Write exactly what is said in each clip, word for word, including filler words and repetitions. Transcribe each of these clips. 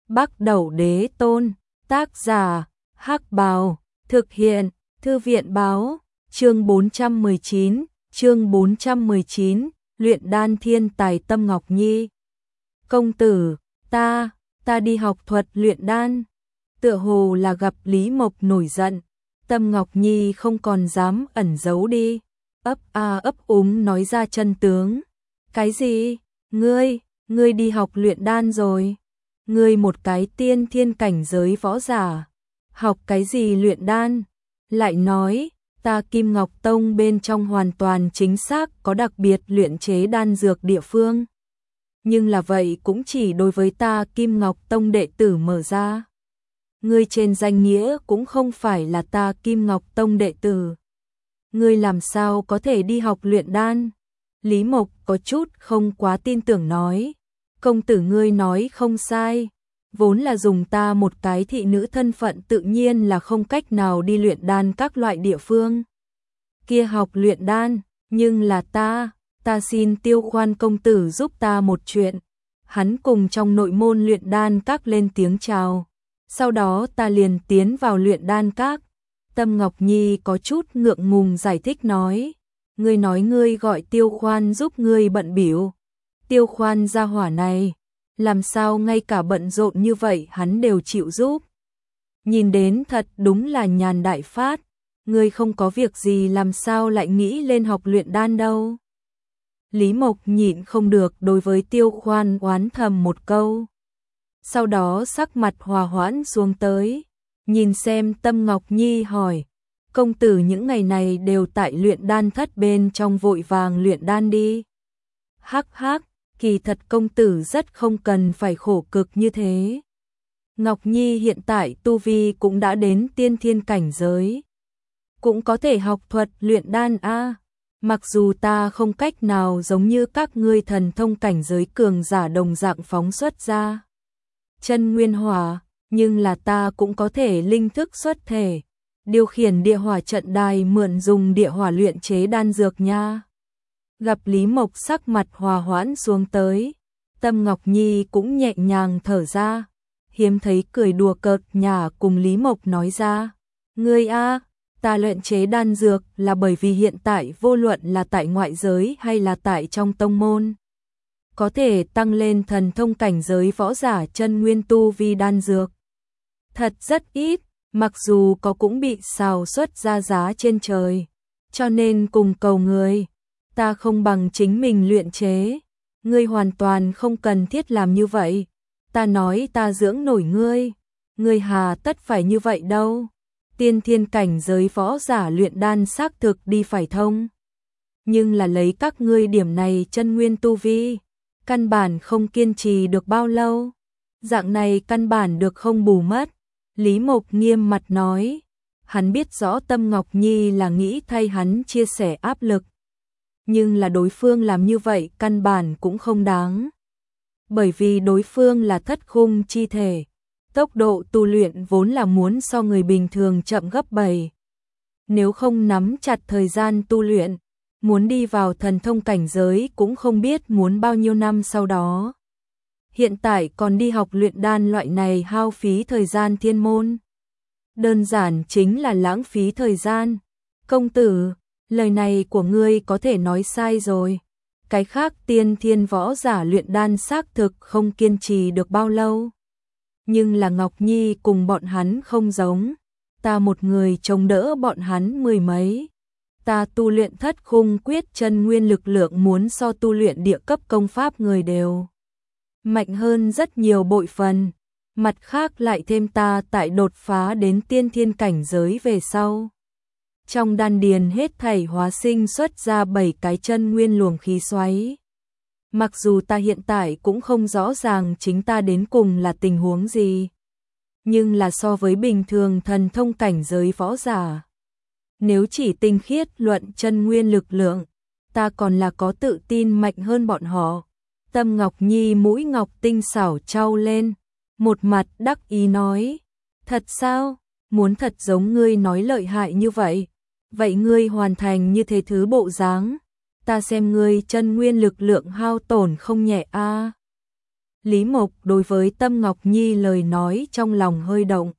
Bắc Đẩu Đế Tôn, tác giả, Hắc Bào, thực hiện, Thư viện báo, chương bốn trăm mười chín, chương bốn trăm mười chín, luyện đan thiên tài Tâm Ngọc Nhi. Công tử, ta, ta đi học thuật luyện đan. Tựa hồ là gặp Lý Mộc nổi giận, Tâm Ngọc Nhi không còn dám ẩn giấu đi, ấp a ấp úng nói ra chân tướng. Cái gì? Ngươi, ngươi đi học luyện đan rồi? Ngươi một cái tiên thiên cảnh giới võ giả, học cái gì luyện đan? Lại nói, ta Kim Ngọc Tông bên trong hoàn toàn chính xác có đặc biệt luyện chế đan dược địa phương. Nhưng là vậy cũng chỉ đối với ta Kim Ngọc Tông đệ tử mở ra. Ngươi trên danh nghĩa cũng không phải là ta Kim Ngọc Tông đệ tử. Ngươi làm sao có thể đi học luyện đan? Lý Mộc có chút không quá tin tưởng nói. Công tử ngươi nói không sai. Vốn là dùng ta một cái thị nữ thân phận tự nhiên là không cách nào đi luyện đan các loại địa phương. Kia học luyện đan, nhưng là ta, ta xin Tiêu Khoan công tử giúp ta một chuyện. Hắn cùng trong nội môn luyện đan các lên tiếng chào. Sau đó ta liền tiến vào luyện đan các. Tâm Ngọc Nhi có chút ngượng ngùng giải thích nói. Ngươi nói ngươi gọi Tiêu Khoan giúp ngươi bận bịu. Tiêu Khoan gia hỏa này, làm sao ngay cả bận rộn như vậy hắn đều chịu giúp. Nhìn đến thật đúng là nhàn đại phát. Ngươi không có việc gì làm sao lại nghĩ lên học luyện đan đâu. Lý Mộc nhịn không được đối với Tiêu Khoan oán thầm một câu. Sau đó sắc mặt hòa hoãn xuống tới, nhìn xem Tâm Ngọc Nhi hỏi, công tử những ngày này đều tại luyện đan thất bên trong vội vàng luyện đan đi. Hắc hắc, kỳ thật công tử rất không cần phải khổ cực như thế. Ngọc Nhi hiện tại tu vi cũng đã đến tiên thiên cảnh giới. Cũng có thể học thuật luyện đan a. Mặc dù ta không cách nào giống như các ngươi thần thông cảnh giới cường giả đồng dạng phóng xuất ra chân nguyên hỏa, nhưng là ta cũng có thể linh thức xuất thể, điều khiển địa hỏa trận đài mượn dùng địa hỏa luyện chế đan dược nha. Gặp Lý Mộc sắc mặt hòa hoãn xuống tới, Tâm Ngọc Nhi cũng nhẹ nhàng thở ra, hiếm thấy cười đùa cợt nhả cùng Lý Mộc nói ra, ngươi a, ta luyện chế đan dược là bởi vì hiện tại vô luận là tại ngoại giới hay là tại trong tông môn, có thể tăng lên thần thông cảnh giới võ giả chân nguyên tu vi đan dược. Thật rất ít, mặc dù có cũng bị xào xuất ra giá trên trời, cho nên cùng cầu người, ta không bằng chính mình luyện chế, ngươi hoàn toàn không cần thiết làm như vậy, ta nói ta dưỡng nổi ngươi, ngươi hà tất phải như vậy đâu. Tiên thiên cảnh giới võ giả luyện đan xác thực đi phải thông, nhưng là lấy các ngươi điểm này chân nguyên tu vi, căn bản không kiên trì được bao lâu, dạng này căn bản được không bù mất. Lý Mộc nghiêm mặt nói, hắn biết rõ Tâm Ngọc Nhi là nghĩ thay hắn chia sẻ áp lực, nhưng là đối phương làm như vậy căn bản cũng không đáng, bởi vì đối phương là thất khung chi thể, tốc độ tu luyện vốn là muốn so người bình thường chậm gấp bảy. Nếu không nắm chặt thời gian tu luyện, muốn đi vào thần thông cảnh giới cũng không biết muốn bao nhiêu năm sau đó. Hiện tại còn đi học luyện đan loại này hao phí thời gian thiên môn. Đơn giản chính là lãng phí thời gian. Công tử, lời này của ngươi có thể nói sai rồi. Cái khác tiên thiên võ giả luyện đan xác thực không kiên trì được bao lâu. Nhưng là Ngọc Nhi cùng bọn hắn không giống. Ta một người chống đỡ bọn hắn mười mấy. Ta tu luyện thất khung quyết chân nguyên lực lượng muốn so tu luyện địa cấp công pháp người đều mạnh hơn rất nhiều bội phần. Mặt khác lại thêm ta tại đột phá đến tiên thiên cảnh giới về sau. Trong đan điền hết thảy hóa sinh xuất ra bảy cái chân nguyên luồng khí xoáy. Mặc dù ta hiện tại cũng không rõ ràng chính ta đến cùng là tình huống gì, nhưng là so với bình thường thần thông cảnh giới võ giả, nếu chỉ tinh khiết luận chân nguyên lực lượng, ta còn là có tự tin mạnh hơn bọn họ. Tâm Ngọc Nhi mũi ngọc tinh xảo trao lên, một mặt đắc ý nói, thật sao, muốn thật giống ngươi nói lợi hại như vậy, vậy ngươi hoàn thành như thế thứ bộ dáng, ta xem ngươi chân nguyên lực lượng hao tổn không nhẹ a. Lý Mộc đối với Tâm Ngọc Nhi lời nói trong lòng hơi động.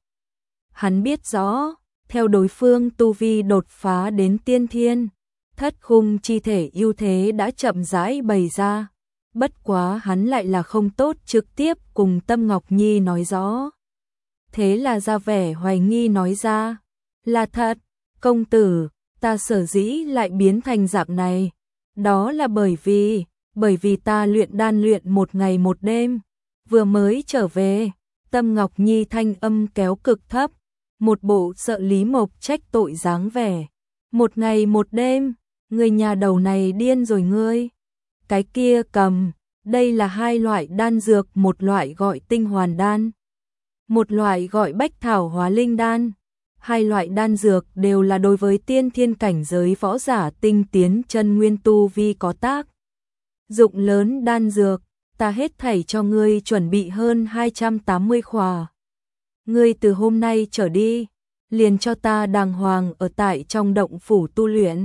Hắn biết rõ, theo đối phương tu vi đột phá đến tiên thiên, thất khung chi thể ưu thế đã chậm rãi bày ra. Bất quá hắn lại là không tốt trực tiếp cùng Tâm Ngọc Nhi nói rõ. Thế là ra vẻ hoài nghi nói ra, là thật, công tử, ta sở dĩ lại biến thành dạng này. Đó là bởi vì, bởi vì ta luyện đan luyện một ngày một đêm, vừa mới trở về. Tâm Ngọc Nhi thanh âm kéo cực thấp, một bộ sợ Lý Mộc trách tội dáng vẻ. Một ngày một đêm, người nhà đầu này điên rồi ngươi. Cái kia cầm, đây là hai loại đan dược, một loại gọi tinh hoàn đan, một loại gọi bách thảo hóa linh đan. Hai loại đan dược đều là đối với tiên thiên cảnh giới võ giả tinh tiến chân nguyên tu vi có tác dụng lớn đan dược, ta hết thảy cho ngươi chuẩn bị hơn hai trăm tám mươi khỏa. Ngươi từ hôm nay trở đi, liền cho ta đàng hoàng ở tại trong động phủ tu luyện.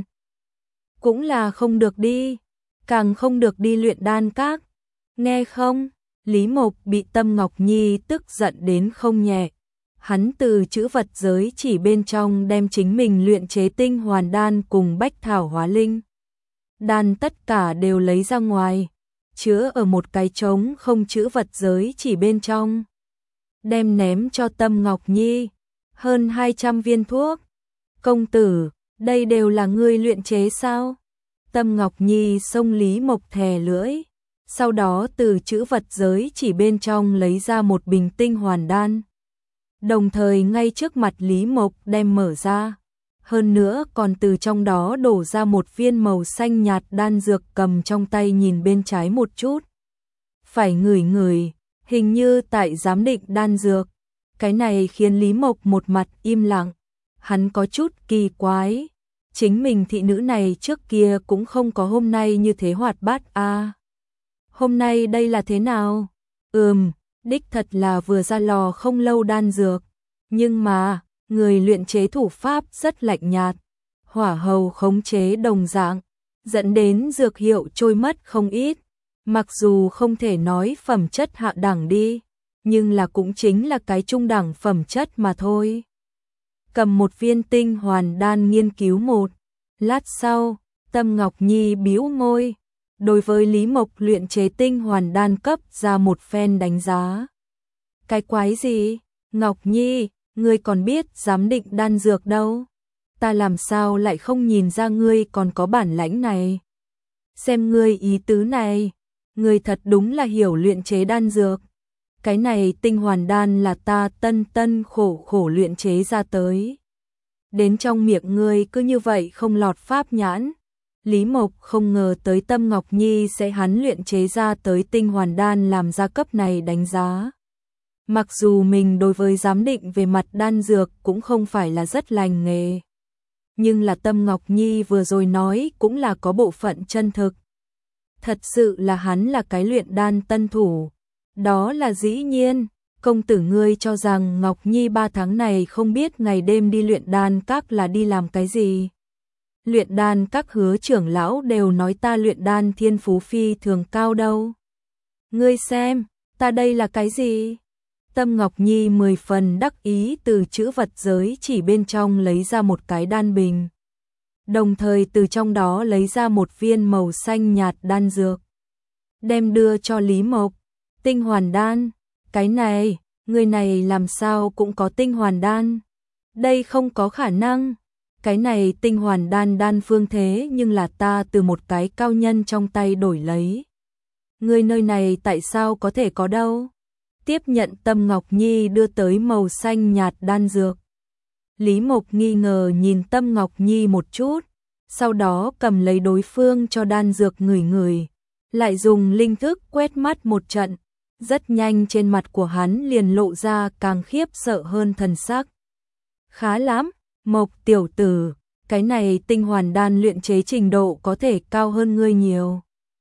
Cũng là không được đi, càng không được đi luyện đan các. Nghe không? Lý Mộc bị Tâm Ngọc Nhi tức giận đến không nhẹ. Hắn từ chữ vật giới chỉ bên trong đem chính mình luyện chế tinh hoàn đan cùng bách thảo hóa linh đan tất cả đều lấy ra ngoài, chứa ở một cái trống không chữ vật giới chỉ bên trong, đem ném cho Tâm Ngọc Nhi. Hơn hai trăm viên thuốc. Công tử, đây đều là ngươi luyện chế sao? Tâm Ngọc Nhi xông Lý Mộc thè lưỡi, sau đó từ chữ vật giới chỉ bên trong lấy ra một bình tinh hoàn đan. Đồng thời ngay trước mặt Lý Mộc đem mở ra, hơn nữa còn từ trong đó đổ ra một viên màu xanh nhạt đan dược, cầm trong tay nhìn bên trái một chút. Phải ngửi ngửi, hình như tại giám định đan dược. Cái này khiến Lý Mộc một mặt im lặng, hắn có chút kỳ quái. Chính mình thị nữ này trước kia cũng không có hôm nay như thế hoạt bát a. À, hôm nay đây là thế nào? Ừm, đích thật là vừa ra lò không lâu đan dược, nhưng mà, người luyện chế thủ pháp rất lạnh nhạt, hỏa hầu khống chế đồng dạng, dẫn đến dược hiệu trôi mất không ít. Mặc dù không thể nói phẩm chất hạ đẳng đi, nhưng là cũng chính là cái trung đẳng phẩm chất mà thôi. Cầm một viên tinh hoàn đan nghiên cứu một lát sau, Tâm Ngọc Nhi bĩu môi, đối với Lý Mộc luyện chế tinh hoàn đan cấp ra một phen đánh giá. Cái quái gì? Ngọc Nhi, ngươi còn biết giám định đan dược đâu? Ta làm sao lại không nhìn ra ngươi còn có bản lãnh này? Xem ngươi ý tứ này, ngươi thật đúng là hiểu luyện chế đan dược. Cái này tinh hoàn đan là ta tân tân khổ khổ luyện chế ra tới. Đến trong miệng ngươi cứ như vậy không lọt pháp nhãn. Lý Mộc không ngờ tới Tâm Ngọc Nhi sẽ hắn luyện chế ra tới tinh hoàn đan làm ra cấp này đánh giá. Mặc dù mình đối với giám định về mặt đan dược cũng không phải là rất lành nghề, nhưng là Tâm Ngọc Nhi vừa rồi nói cũng là có bộ phận chân thực. Thật sự là hắn là cái luyện đan tân thủ. Đó là dĩ nhiên. Công tử ngươi cho rằng Ngọc Nhi ba tháng này không biết ngày đêm đi luyện đan các là đi làm cái gì? Luyện đan các hứa trưởng lão đều nói ta luyện đan thiên phú phi thường cao đâu. Ngươi xem, ta đây là cái gì? Tâm Ngọc Nhi mười phần đắc ý từ chữ vật giới chỉ bên trong lấy ra một cái đan bình. Đồng thời từ trong đó lấy ra một viên màu xanh nhạt đan dược, đem đưa cho Lý Mộc. Tinh hoàn đan, cái này, người này làm sao cũng có tinh hoàn đan? Đây không có khả năng. Cái này tinh hoàn đan đan phương thế nhưng là ta từ một cái cao nhân trong tay đổi lấy. Người nơi này tại sao có thể có đâu? Tiếp nhận Tâm Ngọc Nhi đưa tới màu xanh nhạt đan dược. Lý Mộc nghi ngờ nhìn Tâm Ngọc Nhi một chút, sau đó cầm lấy đối phương cho đan dược ngửi ngửi, lại dùng linh thức quét mắt một trận. Rất nhanh trên mặt của hắn liền lộ ra càng khiếp sợ hơn thần sắc. Khá lắm, Mộc tiểu tử, cái này tinh hoàn đan luyện chế trình độ có thể cao hơn ngươi nhiều.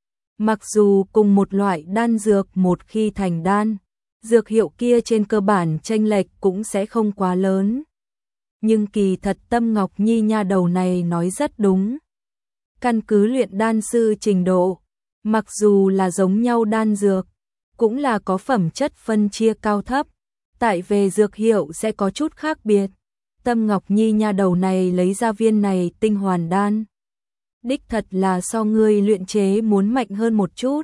Mặc dù cùng một loại đan dược một khi thành đan, dược hiệu kia trên cơ bản chênh lệch cũng sẽ không quá lớn. Nhưng kỳ thật Tâm Ngọc Nhi nha đầu này nói rất đúng. Căn cứ luyện đan sư trình độ, mặc dù là giống nhau đan dược, cũng là có phẩm chất phân chia cao thấp, tại về dược hiệu sẽ có chút khác biệt. Tâm Ngọc Nhi nha đầu này lấy ra viên này tinh hoàn đan. Đích thật là so ngươi luyện chế muốn mạnh hơn một chút.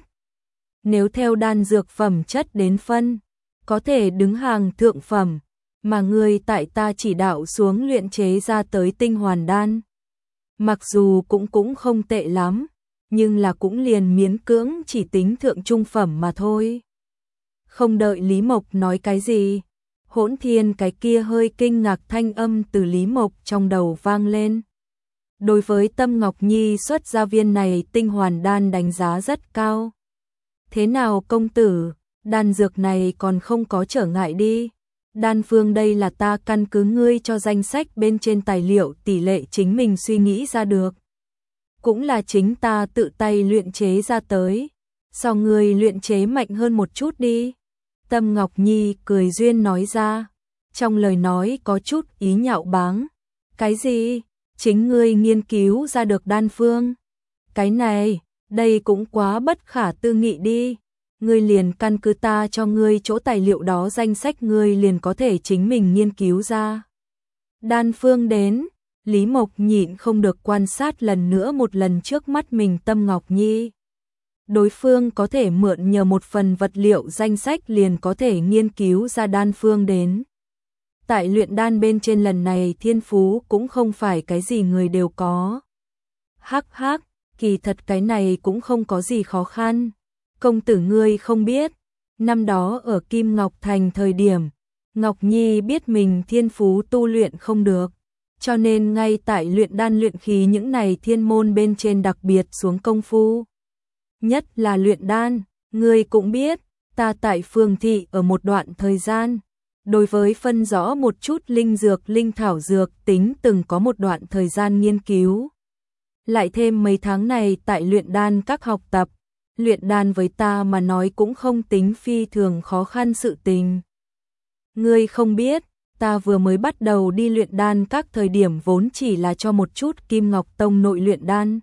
Nếu theo đan dược phẩm chất đến phân, có thể đứng hàng thượng phẩm, mà ngươi tại ta chỉ đạo xuống luyện chế ra tới tinh hoàn đan. Mặc dù cũng cũng không tệ lắm, nhưng là cũng liền miễn cưỡng chỉ tính thượng trung phẩm mà thôi. Không đợi Lý Mộc nói cái gì, Hỗn Thiên cái kia hơi kinh ngạc thanh âm từ Lý Mộc trong đầu vang lên. Đối với Tâm Ngọc Nhi xuất ra viên này tinh hoàn đan đánh giá rất cao. Thế nào công tử, đan dược này còn không có trở ngại đi. Đan phương đây là ta căn cứ ngươi cho danh sách bên trên tài liệu tỷ lệ chính mình suy nghĩ ra được. Cũng là chính ta tự tay luyện chế ra tới. Sao ngươi luyện chế mạnh hơn một chút đi. Tâm Ngọc Nhi cười duyên nói ra. Trong lời nói có chút ý nhạo báng. Cái gì? Chính ngươi nghiên cứu ra được đan phương. Cái này, đây cũng quá bất khả tư nghị đi. Ngươi liền căn cứ ta cho ngươi chỗ tài liệu đó danh sách ngươi liền có thể chính mình nghiên cứu ra. Đan phương đến, Lý Mộc nhịn không được quan sát lần nữa một lần trước mắt mình Tâm Ngọc Nhi. Đối phương có thể mượn nhờ một phần vật liệu danh sách liền có thể nghiên cứu ra đan phương đến. Tại luyện đan bên trên lần này thiên phú cũng không phải cái gì người đều có. Hắc hắc, kỳ thật cái này cũng không có gì khó khăn. Công tử ngươi không biết, năm đó ở Kim Ngọc Thành thời điểm, Ngọc Nhi biết mình thiên phú tu luyện không được, cho nên ngay tại luyện đan luyện khí những này thiên môn bên trên đặc biệt xuống công phu. Nhất là luyện đan, ngươi cũng biết, ta tại Phương thị ở một đoạn thời gian, đối với phân rõ một chút linh dược linh thảo dược tính từng có một đoạn thời gian nghiên cứu. Lại thêm mấy tháng này tại luyện đan các học tập, luyện đan với ta mà nói cũng không tính phi thường khó khăn sự tình. Ngươi không biết, ta vừa mới bắt đầu đi luyện đan các thời điểm vốn chỉ là cho một chút Kim Ngọc Tông nội luyện đan.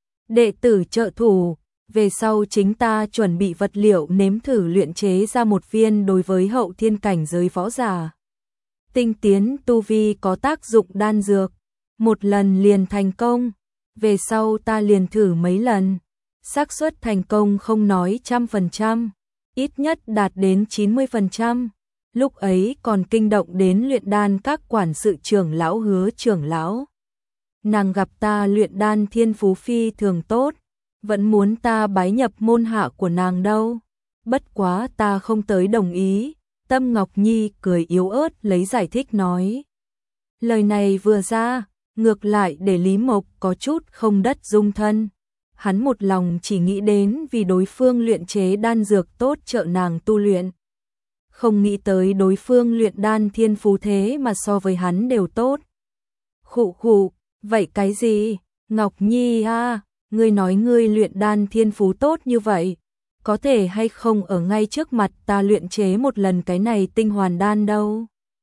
Đệ tử trợ thủ, về sau chính ta chuẩn bị vật liệu nếm thử luyện chế ra một viên đối với hậu thiên cảnh giới võ giả. Tinh tiến tu vi có tác dụng đan dược, một lần liền thành công, về sau ta liền thử mấy lần. Xác suất thành công không nói trăm phần trăm, ít nhất đạt đến chín mươi phần trăm. Lúc ấy còn kinh động đến luyện đan các quản sự trưởng lão Hứa trưởng lão. Nàng gặp ta luyện đan thiên phú phi thường tốt, vẫn muốn ta bái nhập môn hạ của nàng đâu. Bất quá ta không tới đồng ý. Tâm Ngọc Nhi cười yếu ớt lấy giải thích nói. Lời này vừa ra, ngược lại để Lý Mộc có chút không đất dung thân. Hắn một lòng chỉ nghĩ đến vì đối phương luyện chế đan dược tốt trợ nàng tu luyện. Không nghĩ tới đối phương luyện đan thiên phú thế mà so với hắn đều tốt. Khụ khụ, vậy cái gì? Ngọc Nhi à, ngươi nói ngươi luyện đan thiên phú tốt như vậy, có thể hay không ở ngay trước mặt ta luyện chế một lần cái này tinh hoàn đan đâu?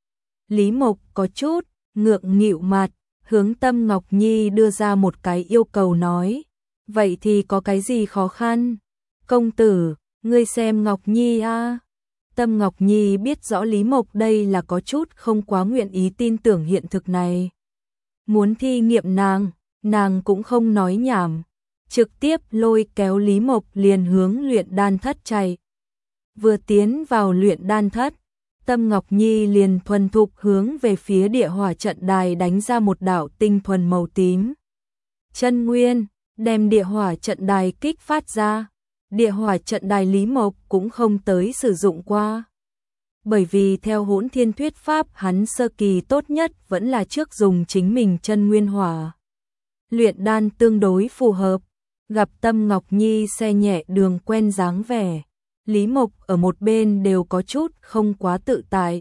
Lý Mộc có chút ngượng nghịu mặt, hướng Tâm Ngọc Nhi đưa ra một cái yêu cầu nói. Vậy thì có cái gì khó khăn? Công tử, ngươi xem Ngọc Nhi a. Tâm Ngọc Nhi biết rõ Lý Mộc đây là có chút không quá nguyện ý tin tưởng hiện thực này. Muốn thi nghiệm nàng, nàng cũng không nói nhảm, trực tiếp lôi kéo Lý Mộc liền hướng luyện đan thất chạy. Vừa tiến vào luyện đan thất, Tâm Ngọc Nhi liền thuần thục hướng về phía địa hỏa trận đài đánh ra một đạo tinh thuần màu tím. Chân nguyên, đem địa hỏa trận đài kích phát ra. Địa hỏa trận đài Lý Mộc cũng không tới sử dụng qua. Bởi vì theo Hỗn Thiên thuyết pháp hắn sơ kỳ tốt nhất vẫn là trước dùng chính mình chân nguyên hỏa. Luyện đan tương đối phù hợp, gặp Tâm Ngọc Nhi xe nhẹ đường quen dáng vẻ. Lý Mộc ở một bên đều có chút không quá tự tại.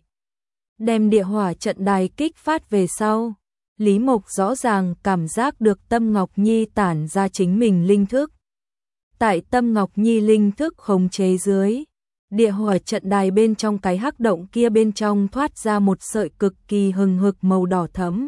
Đem địa hỏa trận đài kích phát về sau, Lý Mộc rõ ràng cảm giác được Tâm Ngọc Nhi tản ra chính mình linh thức. Tại Tâm Ngọc Nhi linh thức khống chế dưới, địa hỏa trận đài bên trong cái hắc động kia bên trong thoát ra một sợi cực kỳ hừng hực màu đỏ thẫm.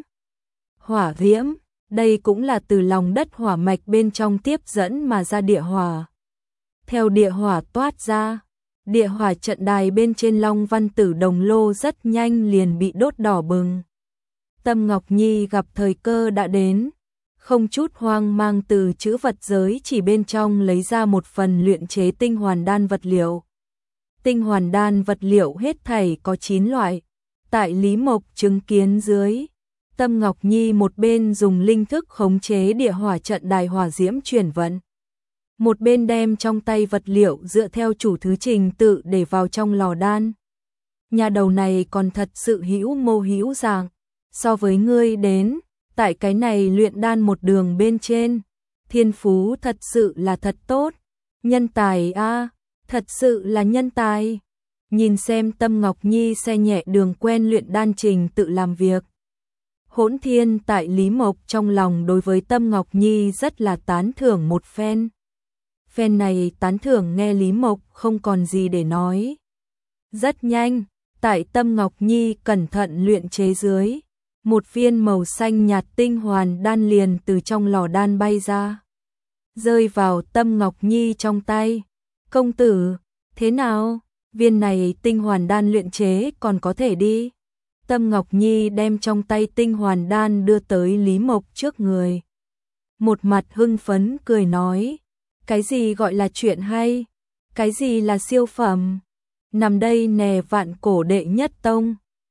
Hỏa diễm, đây cũng là từ lòng đất hỏa mạch bên trong tiếp dẫn mà ra địa hỏa. Theo địa hỏa toát ra, Địa hỏa trận đài bên trên Long Văn Tử Đồng lô rất nhanh liền bị đốt đỏ bừng. Tâm Ngọc Nhi gặp thời cơ đã đến, không chút hoang mang từ chữ vật giới chỉ bên trong lấy ra một phần luyện chế tinh hoàn đan vật liệu. Tinh hoàn đan vật liệu hết thảy có chín loại. Tại Lý Mộc chứng kiến dưới, Tâm Ngọc Nhi một bên dùng linh thức khống chế địa hỏa trận đài hỏa diễm chuyển vận, một bên đem trong tay vật liệu dựa theo chủ thứ trình tự để vào trong lò đan. Nhà đầu này còn thật sự hữu mô hữu dạng, so với ngươi đến, tại cái này luyện đan một đường bên trên, thiên phú thật sự là thật tốt, nhân tài a, thật sự là nhân tài. Nhìn xem Tâm Ngọc Nhi xe nhẹ đường quen luyện đan trình tự làm việc. Hỗn Thiên tại Lý Mộc trong lòng đối với Tâm Ngọc Nhi rất là tán thưởng một phen. Phen này tán thưởng nghe Lý Mộc không còn gì để nói. Rất nhanh, tại Tâm Ngọc Nhi cẩn thận luyện chế dưới, một viên màu xanh nhạt tinh hoàn đan liền từ trong lò đan bay ra, rơi vào Tâm Ngọc Nhi trong tay. Công tử, thế nào? Viên này tinh hoàn đan luyện chế còn có thể đi. Tâm Ngọc Nhi đem trong tay tinh hoàn đan đưa tới Lý Mộc trước người. Một mặt hưng phấn cười nói, cái gì gọi là chuyện hay? Cái gì là siêu phẩm? Nằm đây nè vạn cổ đệ nhất tông.